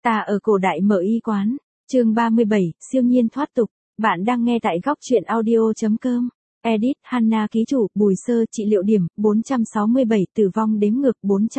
Ta ở cổ đại mở y quán. Chương 37, siêu nhiên thoát tục. Bạn đang nghe tại góc truyện audio.com. Edit Hana ký chủ, Bùi Sơ, trị liệu điểm 467, tử vong đếm ngược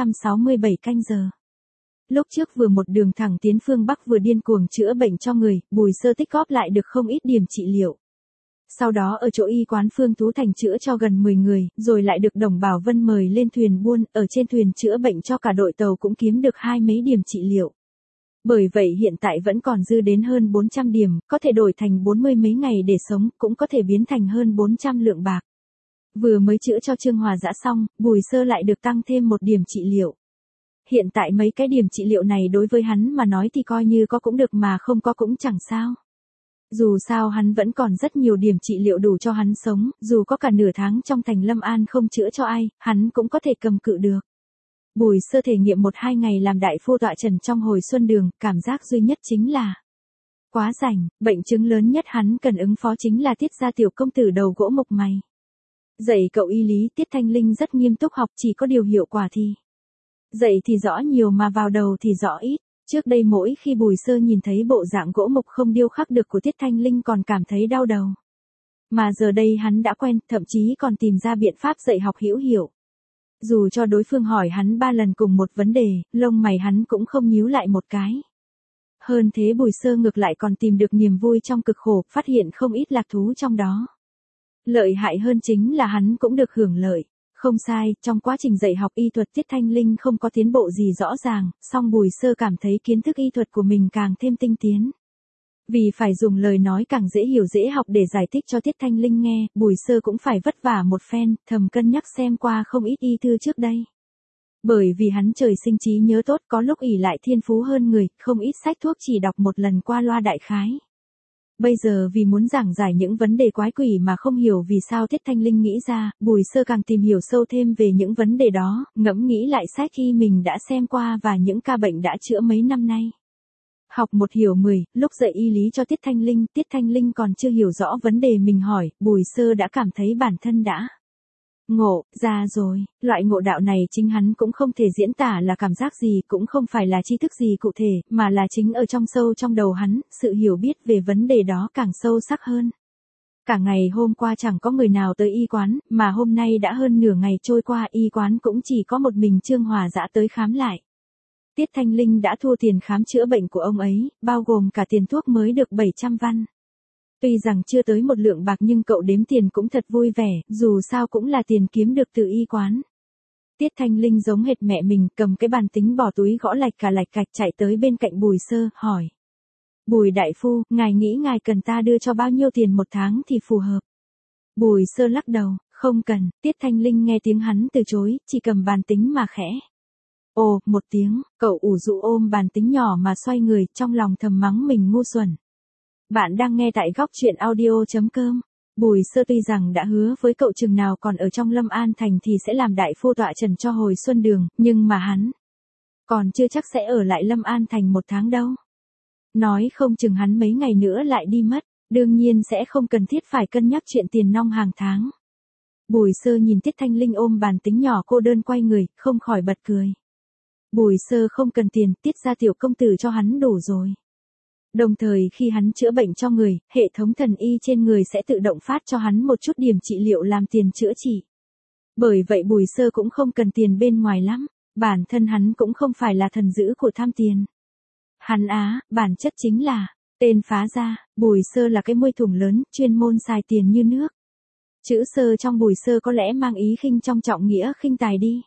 467 canh giờ. Lúc trước vừa một đường thẳng tiến phương Bắc vừa điên cuồng chữa bệnh cho người, Bùi Sơ tích góp lại được không ít điểm trị liệu. Sau đó ở chỗ y quán Phương Tú Thành chữa cho gần 10 người, rồi lại được Đồng Bảo Vân mời lên thuyền buôn, ở trên thuyền chữa bệnh cho cả đội tàu cũng kiếm được 20 mấy điểm trị liệu. Bởi vậy hiện tại vẫn còn dư đến hơn 400 điểm, có thể đổi thành 40 mấy ngày để sống, cũng có thể biến thành hơn 400 lượng bạc. Vừa mới chữa cho Trương Hòa Dã xong, Bùi Sơ lại được tăng thêm một điểm trị liệu. Hiện tại mấy cái điểm trị liệu này đối với hắn mà nói thì coi như có cũng được mà không có cũng chẳng sao. Dù sao hắn vẫn còn rất nhiều điểm trị liệu đủ cho hắn sống, dù có cả nửa tháng trong thành Lâm An không chữa cho ai, hắn cũng có thể cầm cự được. Bùi Sơ thể nghiệm 1-2 ngày làm đại phu tọa trần trong hồi xuân đường, cảm giác duy nhất chính là quá rảnh, bệnh chứng lớn nhất hắn cần ứng phó chính là Tiết gia tiểu công tử đầu gỗ mộc mày. Dạy cậu y lý, Tiết Thanh Linh rất nghiêm túc học, chỉ có điều hiệu quả thì dạy thì rõ nhiều mà vào đầu thì rõ ít. Trước đây mỗi khi Bùi Sơ nhìn thấy bộ dạng gỗ mục không điêu khắc được của Tiết Thanh Linh còn cảm thấy đau đầu. Mà giờ đây hắn đã quen, thậm chí còn tìm ra biện pháp dạy học hữu hiệu. Dù cho đối phương hỏi hắn 3 lần cùng một vấn đề, lông mày hắn cũng không nhíu lại một cái. Hơn thế Bùi Sơ ngược lại còn tìm được niềm vui trong cực khổ, phát hiện không ít lạc thú trong đó. Lợi hại hơn chính là hắn cũng được hưởng lợi. Không sai, trong quá trình dạy học y thuật Tiết Thanh Linh không có tiến bộ gì rõ ràng, song Bùi Sơ cảm thấy kiến thức y thuật của mình càng thêm tinh tiến. Vì phải dùng lời nói càng dễ hiểu dễ học để giải thích cho Tiết Thanh Linh nghe, Bùi Sơ cũng phải vất vả một phen, thầm cân nhắc xem qua không ít y thư trước đây. Bởi vì hắn trời sinh trí nhớ tốt, có lúc ỷ lại thiên phú hơn người, không ít sách thuốc chỉ đọc một lần qua loa đại khái. Bây giờ vì muốn giảng giải những vấn đề quái quỷ mà không hiểu vì sao Tiết Thanh Linh nghĩ ra, Bùi Sơ càng tìm hiểu sâu thêm về những vấn đề đó, ngẫm nghĩ lại sách y mình đã xem qua và những ca bệnh đã chữa mấy năm nay. Học một hiểu 10, lúc dạy y lý cho Tiết Thanh Linh còn chưa hiểu rõ vấn đề mình hỏi, Bùi Sơ đã cảm thấy bản thân đã ngộ ra rồi. Loại ngộ đạo này chính hắn cũng không thể diễn tả là cảm giác gì, cũng không phải là tri thức gì cụ thể, mà là chính ở trong sâu trong đầu hắn, sự hiểu biết về vấn đề đó càng sâu sắc hơn. Cả ngày hôm qua chẳng có người nào tới y quán, mà hôm nay đã hơn nửa ngày trôi qua y quán cũng chỉ có một mình Trương Hòa Dã tới khám lại. Tiết Thanh Linh đã thua tiền khám chữa bệnh của ông ấy, bao gồm cả tiền thuốc mới được 700 văn. Tuy rằng chưa tới 1 lượng bạc nhưng cậu đếm tiền cũng thật vui vẻ, dù sao cũng là tiền kiếm được từ y quán. Tiết Thanh Linh giống hệt mẹ mình, cầm cái bàn tính bỏ túi gõ lạch cạch chạy tới bên cạnh Bùi Sơ, hỏi. Bùi đại phu, ngài nghĩ ngài cần ta đưa cho bao nhiêu tiền một tháng thì phù hợp? Bùi Sơ lắc đầu, không cần. Tiết Thanh Linh nghe tiếng hắn từ chối, chỉ cầm bàn tính mà khẽ. Ồ, một tiếng, cậu ủ rũ ôm bàn tính nhỏ mà xoay người, trong lòng thầm mắng mình ngu xuẩn. Bạn đang nghe tại góc truyện audio.com. Bùi Sơ tuy rằng đã hứa với cậu chừng nào còn ở trong Lâm An Thành thì sẽ làm đại phu tọa trần cho hồi xuân đường, nhưng mà hắn còn chưa chắc sẽ ở lại Lâm An Thành 1 tháng đâu. Nói không chừng hắn mấy ngày nữa lại đi mất, đương nhiên sẽ không cần thiết phải cân nhắc chuyện tiền nong hàng tháng. Bùi Sơ nhìn Tiết Thanh Linh ôm bàn tính nhỏ cô đơn quay người, không khỏi bật cười. Bùi Sơ không cần tiền, Tiết gia tiểu công tử cho hắn đủ rồi. Đồng thời khi hắn chữa bệnh cho người, hệ thống thần y trên người sẽ tự động phát cho hắn một chút điểm trị liệu làm tiền chữa trị. Bởi vậy Bùi Sơ cũng không cần tiền bên ngoài lắm, bản thân hắn cũng không phải là thần dữ của tham tiền. Hắn bản chất chính là tên phá gia. Bùi Sơ là cái môi thùng lớn, chuyên môn xài tiền như nước. Chữ Sơ trong Bùi Sơ có lẽ mang ý khinh trong trọng nghĩa khinh tài đi.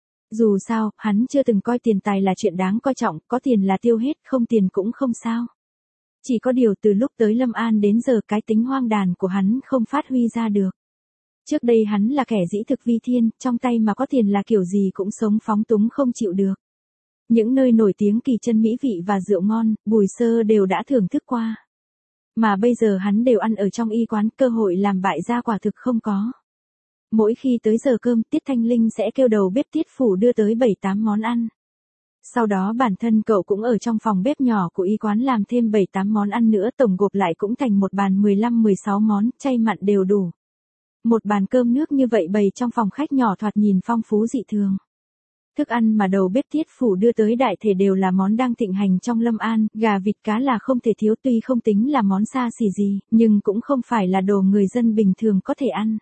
Dù sao, hắn chưa từng coi tiền tài là chuyện đáng coi trọng, có tiền là tiêu hết, không tiền cũng không sao. Chỉ có điều từ lúc tới Lâm An đến giờ cái tính hoang đàn của hắn không phát huy ra được. Trước đây hắn là kẻ dĩ thực vi thiên, trong tay mà có tiền là kiểu gì cũng sống phóng túng không chịu được. Những nơi nổi tiếng kỳ chân mỹ vị và rượu ngon, Bùi Sơ đều đã thưởng thức qua. Mà bây giờ hắn đều ăn ở trong y quán, cơ hội làm bại gia quả thực không có. Mỗi khi tới giờ cơm, Tiết Thanh Linh sẽ kêu đầu bếp Tiết Phủ đưa tới 7-8 món ăn. Sau đó bản thân cậu cũng ở trong phòng bếp nhỏ của y quán làm thêm 7-8 món ăn nữa, tổng gộp lại cũng thành một bàn 15-16 món, chay mặn đều đủ. Một bàn cơm nước như vậy bày trong phòng khách nhỏ thoạt nhìn phong phú dị thường. Thức ăn mà đầu bếp Tiết Phủ đưa tới đại thể đều là món đang thịnh hành trong Lâm An, gà vịt cá là không thể thiếu, tuy không tính là món xa xỉ gì, nhưng cũng không phải là đồ người dân bình thường có thể ăn.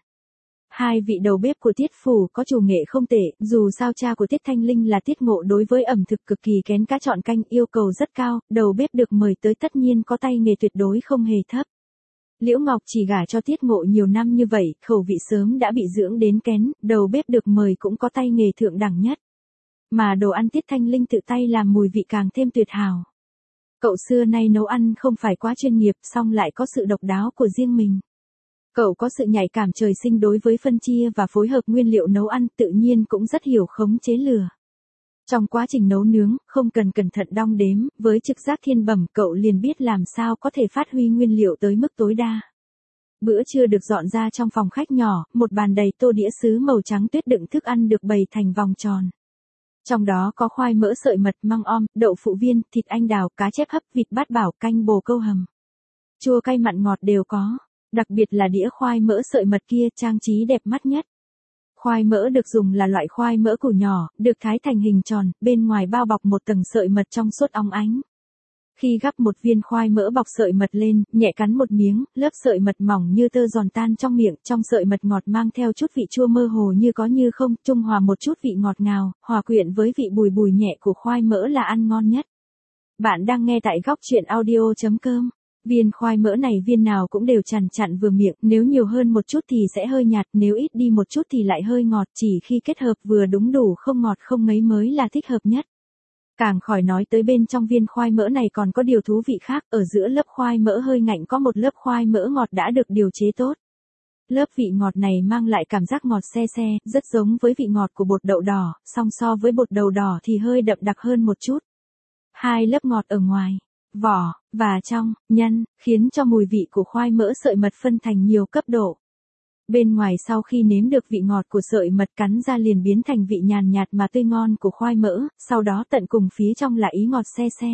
Hai vị đầu bếp của Tiết Phủ có chủ nghệ không tệ, dù sao cha của Tiết Thanh Linh là Tiết Ngộ đối với ẩm thực cực kỳ kén cá chọn canh, yêu cầu rất cao, đầu bếp được mời tới tất nhiên có tay nghề tuyệt đối không hề thấp. Liễu Ngọc chỉ gả cho Tiết Ngộ nhiều năm như vậy, khẩu vị sớm đã bị dưỡng đến kén, đầu bếp được mời cũng có tay nghề thượng đẳng nhất. Mà đồ ăn Tiết Thanh Linh tự tay làm mùi vị càng thêm tuyệt hảo. Cậu xưa nay nấu ăn không phải quá chuyên nghiệp, song lại có sự độc đáo của riêng mình. Cậu có sự nhạy cảm trời sinh đối với phân chia và phối hợp nguyên liệu nấu ăn, tự nhiên cũng rất hiểu khống chế lửa. Trong quá trình nấu nướng, không cần cẩn thận đong đếm, với trực giác thiên bẩm cậu liền biết làm sao có thể phát huy nguyên liệu tới mức tối đa. Bữa trưa được dọn ra trong phòng khách nhỏ, một bàn đầy tô đĩa sứ màu trắng tuyết đựng thức ăn được bày thành vòng tròn. Trong đó có khoai mỡ sợi mật, măng om, đậu phụ viên, thịt anh đào, cá chép hấp, vịt bát bảo, canh bồ câu hầm. Chua cay mặn ngọt đều có, đặc biệt là đĩa khoai mỡ sợi mật kia trang trí đẹp mắt nhất. Khoai mỡ được dùng là loại khoai mỡ củ nhỏ, được thái thành hình tròn, bên ngoài bao bọc một tầng sợi mật trong suốt óng ánh. Khi gắp một viên khoai mỡ bọc sợi mật lên, nhẹ cắn một miếng, lớp sợi mật mỏng như tơ giòn tan trong miệng, trong sợi mật ngọt mang theo chút vị chua mơ hồ như có như không, trung hòa một chút vị ngọt ngào, hòa quyện với vị bùi bùi nhẹ của khoai mỡ là ăn ngon nhất. Bạn đang nghe tại góc truyện audio.com. Viên khoai mỡ này viên nào cũng đều chằn chặn vừa miệng, nếu nhiều hơn một chút thì sẽ hơi nhạt, nếu ít đi một chút thì lại hơi ngọt, chỉ khi kết hợp vừa đúng đủ không ngọt không ngấy mới là thích hợp nhất. Càng khỏi nói tới bên trong viên khoai mỡ này còn có điều thú vị khác, ở giữa lớp khoai mỡ hơi ngạnh có một lớp khoai mỡ ngọt đã được điều chế tốt. Lớp vị ngọt này mang lại cảm giác ngọt se se, rất giống với vị ngọt của bột đậu đỏ, song so với bột đậu đỏ thì hơi đậm đặc hơn một chút. Hai lớp ngọt ở ngoài, vỏ, và trong, nhân, khiến cho mùi vị của khoai mỡ sợi mật phân thành nhiều cấp độ. Bên ngoài sau khi nếm được vị ngọt của sợi mật cắn ra liền biến thành vị nhàn nhạt mà tươi ngon của khoai mỡ, sau đó tận cùng phía trong là ý ngọt se se.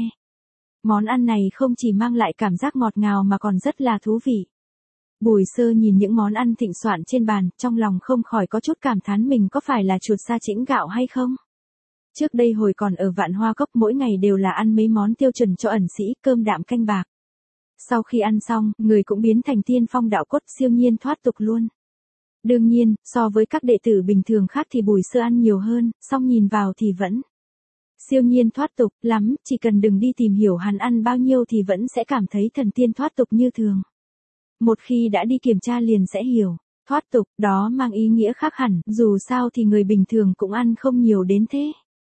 Món ăn này không chỉ mang lại cảm giác ngọt ngào mà còn rất là thú vị. Bùi Sơ nhìn những món ăn thịnh soạn trên bàn, trong lòng không khỏi có chút cảm thán mình có phải là chuột sa chĩnh gạo hay không? Trước đây hồi còn ở Vạn Hoa Cốc mỗi ngày đều là ăn mấy món tiêu chuẩn cho ẩn sĩ, cơm đạm canh bạc. Sau khi ăn xong, người cũng biến thành tiên phong đạo cốt, siêu nhiên thoát tục luôn. Đương nhiên, so với các đệ tử bình thường khác thì Bùi Sơ ăn nhiều hơn, song nhìn vào thì vẫn siêu nhiên thoát tục lắm, chỉ cần đừng đi tìm hiểu hắn ăn bao nhiêu thì vẫn sẽ cảm thấy thần tiên thoát tục như thường. Một khi đã đi kiểm tra liền sẽ hiểu, thoát tục, đó mang ý nghĩa khác hẳn, dù sao thì người bình thường cũng ăn không nhiều đến thế.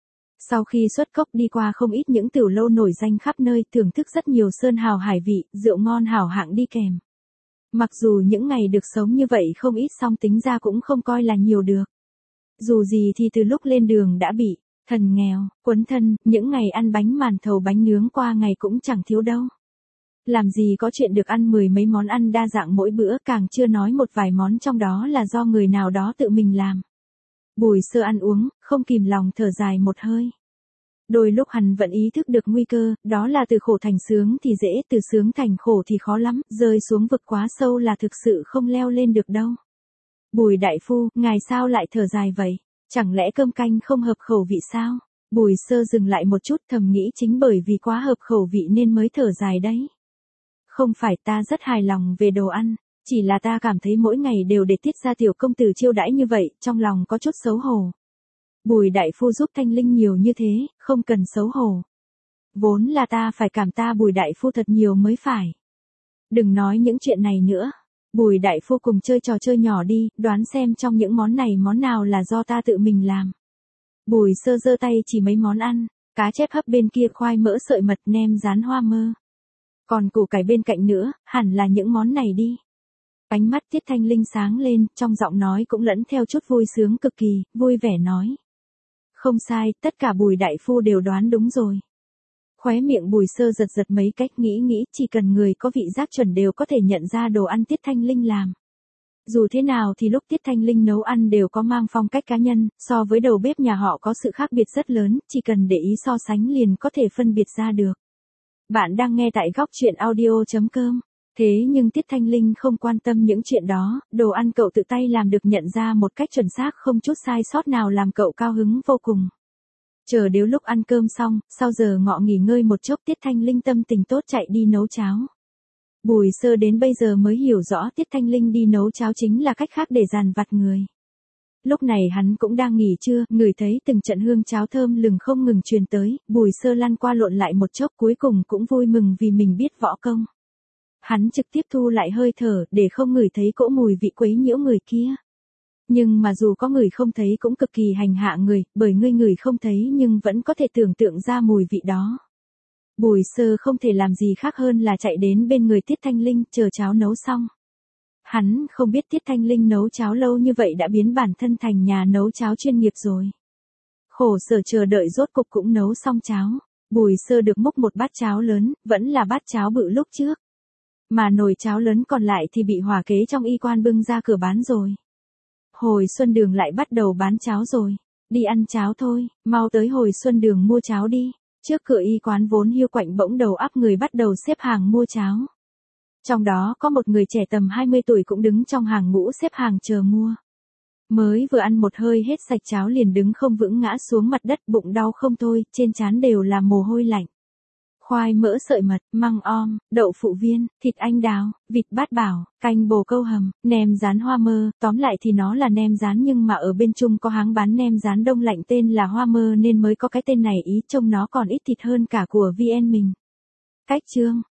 Sau khi xuất cốc đi qua không ít những tiểu lâu nổi danh khắp nơi, thưởng thức rất nhiều sơn hào hải vị, rượu ngon hảo hạng đi kèm. Mặc dù những ngày được sống như vậy không ít song tính ra cũng không coi là nhiều được. Dù gì thì từ lúc lên đường đã bị thần nghèo, quấn thân, những ngày ăn bánh màn thầu bánh nướng qua ngày cũng chẳng thiếu đâu. Làm gì có chuyện được ăn mười mấy món ăn đa dạng mỗi bữa, càng chưa nói một vài món trong đó là do người nào đó tự mình làm. Bùi Sơ ăn uống, không kìm lòng thở dài một hơi. Đôi lúc hắn vẫn ý thức được nguy cơ, đó là từ khổ thành sướng thì dễ, từ sướng thành khổ thì khó lắm, rơi xuống vực quá sâu là thực sự không leo lên được đâu. Bùi đại phu, ngài sao lại thở dài vậy? Chẳng lẽ cơm canh không hợp khẩu vị sao? Bùi Sơ dừng lại một chút, thầm nghĩ chính bởi vì quá hợp khẩu vị nên mới thở dài đấy. Không phải, ta rất hài lòng về đồ ăn, chỉ là ta cảm thấy mỗi ngày đều để tiết ra tiểu công tử chiêu đãi như vậy, trong lòng có chút xấu hổ. Bùi đại phu giúp Thanh Linh nhiều như thế, không cần xấu hổ. Vốn là ta phải cảm ta Bùi đại phu thật nhiều mới phải. Đừng nói những chuyện này nữa. Bùi đại phu cùng chơi trò chơi nhỏ đi, đoán xem trong những món này món nào là do ta tự mình làm. Bùi Sơ giơ tay chỉ mấy món ăn, cá chép hấp bên kia, khoai mỡ sợi mật, nem rán hoa mơ. Còn củ cải bên cạnh nữa, hẳn là những món này đi. Ánh mắt Tiết Thanh Linh sáng lên, trong giọng nói cũng lẫn theo chút vui sướng cực kỳ, vui vẻ nói. Không sai, tất cả Bùi đại phu đều đoán đúng rồi. Khóe miệng Bùi Sơ giật giật mấy cách, nghĩ chỉ cần người có vị giác chuẩn đều có thể nhận ra đồ ăn Tiết Thanh Linh làm. Dù thế nào thì lúc Tiết Thanh Linh nấu ăn đều có mang phong cách cá nhân, so với đầu bếp nhà họ có sự khác biệt rất lớn, chỉ cần để ý so sánh liền có thể phân biệt ra được. Bạn đang nghe tại góc truyện audio.com. Thế nhưng Tiết Thanh Linh không quan tâm những chuyện đó, đồ ăn cậu tự tay làm được nhận ra một cách chuẩn xác không chút sai sót nào làm cậu cao hứng vô cùng. Chờ đến lúc ăn cơm xong, sau giờ ngọ nghỉ ngơi một chốc Tiết Thanh Linh tâm tình tốt chạy đi nấu cháo. Bùi Sơ đến bây giờ mới hiểu rõ Tiết Thanh Linh đi nấu cháo chính là cách khác để dàn vặt người. Lúc này hắn cũng đang nghỉ trưa, ngửi thấy từng trận hương cháo thơm lừng không ngừng truyền tới, Bùi Sơ lăn qua lộn lại một chốc cuối cùng cũng vui mừng vì mình biết võ công. Hắn trực tiếp thu lại hơi thở để không ngửi thấy cỗ mùi vị quấy nhiễu người kia. Nhưng mà dù có người không thấy cũng cực kỳ hành hạ người, bởi người không thấy nhưng vẫn có thể tưởng tượng ra mùi vị đó. Bùi Sơ không thể làm gì khác hơn là chạy đến bên người Tiết Thanh Linh chờ cháo nấu xong. Hắn không biết Tiết Thanh Linh nấu cháo lâu như vậy đã biến bản thân thành nhà nấu cháo chuyên nghiệp rồi. Khổ sở chờ đợi rốt cục cũng nấu xong cháo. Bùi Sơ được múc một bát cháo lớn, vẫn là bát cháo bự lúc trước. Mà nồi cháo lớn còn lại thì bị hỏa kế trong y quan bưng ra cửa bán rồi. Hồi Xuân Đường lại bắt đầu bán cháo rồi. Đi ăn cháo thôi, mau tới Hồi Xuân Đường mua cháo đi. Trước cửa y quán vốn hiu quạnh bỗng đầu ắp người bắt đầu xếp hàng mua cháo. Trong đó có một người trẻ tầm 20 tuổi cũng đứng trong hàng ngũ xếp hàng chờ mua. Mới vừa ăn một hơi hết sạch cháo liền đứng không vững ngã xuống mặt đất, bụng đau không thôi, trên trán đều là mồ hôi lạnh. Khoai mỡ sợi mật, măng om, đậu phụ viên, thịt anh đào, vịt bát bảo, canh bồ câu hầm, nem rán hoa mơ, tóm lại thì nó là nem rán nhưng mà ở bên Trung có hãng bán nem rán đông lạnh tên là hoa mơ nên mới có cái tên này, ý trông nó còn ít thịt hơn cả của VN mình. Cách chương